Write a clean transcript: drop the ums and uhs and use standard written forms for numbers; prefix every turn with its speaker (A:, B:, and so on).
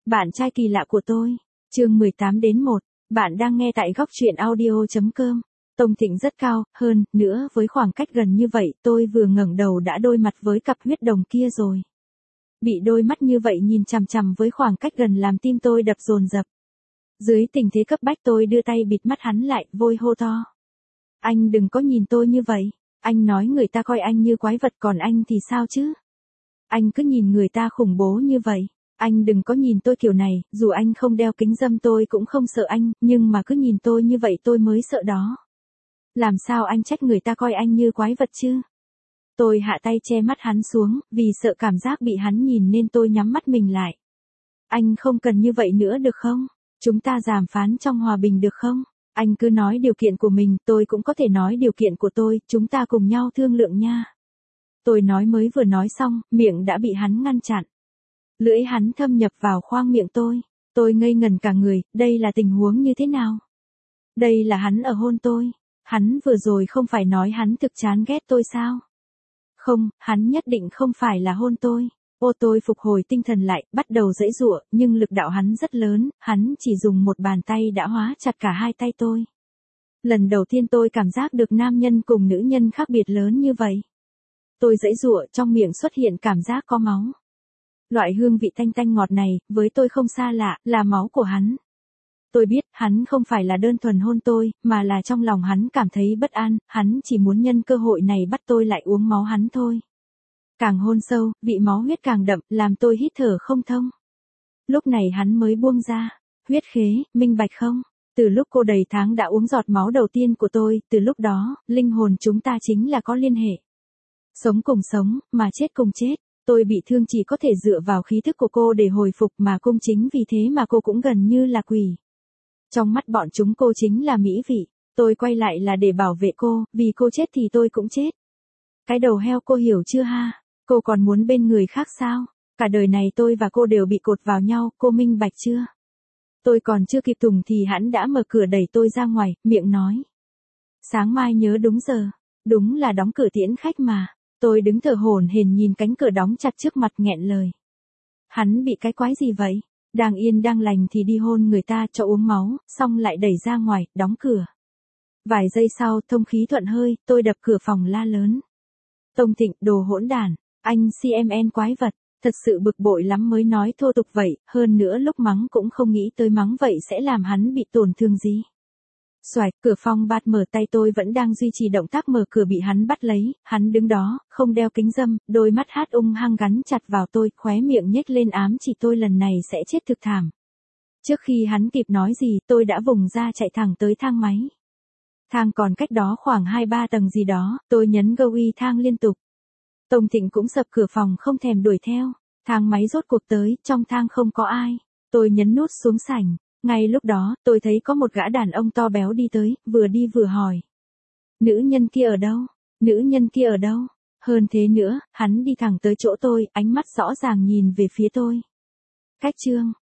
A: Bạn trai kỳ lạ của tôi. Chương 18-1. Bạn đang nghe tại góc truyện audio.com. Tông Thịnh rất cao, hơn nữa với khoảng cách gần như vậy, tôi vừa ngẩng đầu đã đối mặt với cặp huyết đồng kia rồi. Bị đôi mắt như vậy nhìn chằm chằm với khoảng cách gần làm tim tôi đập dồn dập. Dưới tình thế cấp bách tôi đưa tay bịt mắt hắn lại, vội hô to. Anh đừng có nhìn tôi như vậy. Anh nói người ta coi anh như quái vật, còn anh thì sao chứ? Anh cứ nhìn người ta khủng bố như vậy. Anh đừng có nhìn tôi kiểu này, dù anh không đeo kính râm tôi cũng không sợ anh, nhưng mà cứ nhìn tôi như vậy tôi mới sợ đó. Làm sao anh trách người ta coi anh như quái vật chứ? Tôi hạ tay che mắt hắn xuống, vì sợ cảm giác bị hắn nhìn nên tôi nhắm mắt mình lại. Anh không cần như vậy nữa được không? Chúng ta đàm phán trong hòa bình được không? Anh cứ nói điều kiện của mình, tôi cũng có thể nói điều kiện của tôi, chúng ta cùng nhau thương lượng nha. Tôi mới vừa nói xong, miệng đã bị hắn ngăn chặn. Lưỡi hắn thâm nhập vào khoang miệng tôi ngây ngẩn cả người, đây là tình huống như thế nào? Đây là hắn ở hôn tôi. Hắn vừa rồi không phải nói hắn thực chán ghét tôi sao? Không, hắn nhất định không phải là hôn tôi. Tôi phục hồi tinh thần lại, bắt đầu giãy giụa, nhưng lực đạo hắn rất lớn, hắn chỉ dùng một bàn tay đã hóa chặt cả hai tay tôi. Lần đầu tiên tôi cảm giác được nam nhân cùng nữ nhân khác biệt lớn như vậy. Tôi giãy giụa, trong miệng xuất hiện cảm giác có máu. Loại hương vị tanh tanh ngọt này, với tôi không xa lạ, là máu của hắn. Tôi biết, hắn không phải là đơn thuần hôn tôi, mà là trong lòng hắn cảm thấy bất an, hắn chỉ muốn nhân cơ hội này bắt tôi lại uống máu hắn thôi. Càng hôn sâu, vị máu huyết càng đậm, làm tôi hít thở không thông. Lúc này hắn mới buông ra. Huyết khế, minh bạch không? Từ lúc cô đầy tháng đã uống giọt máu đầu tiên của tôi, từ lúc đó, linh hồn chúng ta chính là có liên hệ. Sống cùng sống, mà chết cùng chết. Tôi bị thương chỉ có thể dựa vào khí thức của cô để hồi phục, mà cũng chính vì thế mà cô cũng gần như là quỷ. Trong mắt bọn chúng cô chính là mỹ vị. Tôi quay lại là để bảo vệ cô, vì cô chết thì tôi cũng chết. Cái đầu heo, cô hiểu chưa ha? Cô còn muốn bên người khác sao? Cả đời này tôi và cô đều bị cột vào nhau, cô minh bạch chưa? Tôi còn chưa kịp tùng thì hắn đã mở cửa đẩy tôi ra ngoài, miệng nói. Sáng mai nhớ đúng giờ. Đúng là đóng cửa tiễn khách mà. Tôi đứng thở hổn hển nhìn cánh cửa đóng chặt trước mặt nghẹn lời. Hắn bị cái quái gì vậy? Đang yên đang lành thì đi hôn người ta cho uống máu, xong lại đẩy ra ngoài, đóng cửa. Vài giây sau, thông khí thuận hơi, tôi đập cửa phòng la lớn. Tông Thịnh, đồ hỗn đản, anh CMN quái vật, thật sự bực bội lắm mới nói thô tục vậy, hơn nữa lúc mắng cũng không nghĩ tới mắng vậy sẽ làm hắn bị tổn thương gì. Xoạch, cửa phòng bạt mở, tay tôi vẫn đang duy trì động tác mở cửa bị hắn bắt lấy, hắn đứng đó, không đeo kính râm, đôi mắt hung gắn chặt vào tôi, khóe miệng nhếch lên ám chỉ tôi lần này sẽ chết thực thảm. Trước khi hắn kịp nói gì, tôi đã vùng ra chạy thẳng tới thang máy. Thang còn cách đó khoảng 2-3 tầng gì đó, tôi nhấn go thang liên tục. Tông Thịnh cũng sập cửa phòng không thèm đuổi theo. Thang máy rốt cuộc tới, trong thang không có ai. Tôi nhấn nút xuống sảnh. Ngay lúc đó, tôi thấy có một gã đàn ông to béo đi tới, vừa đi vừa hỏi. Nữ nhân kia ở đâu? Nữ nhân kia ở đâu? Hơn thế nữa, hắn đi thẳng tới chỗ tôi, ánh mắt rõ ràng nhìn về phía tôi. Cách chương.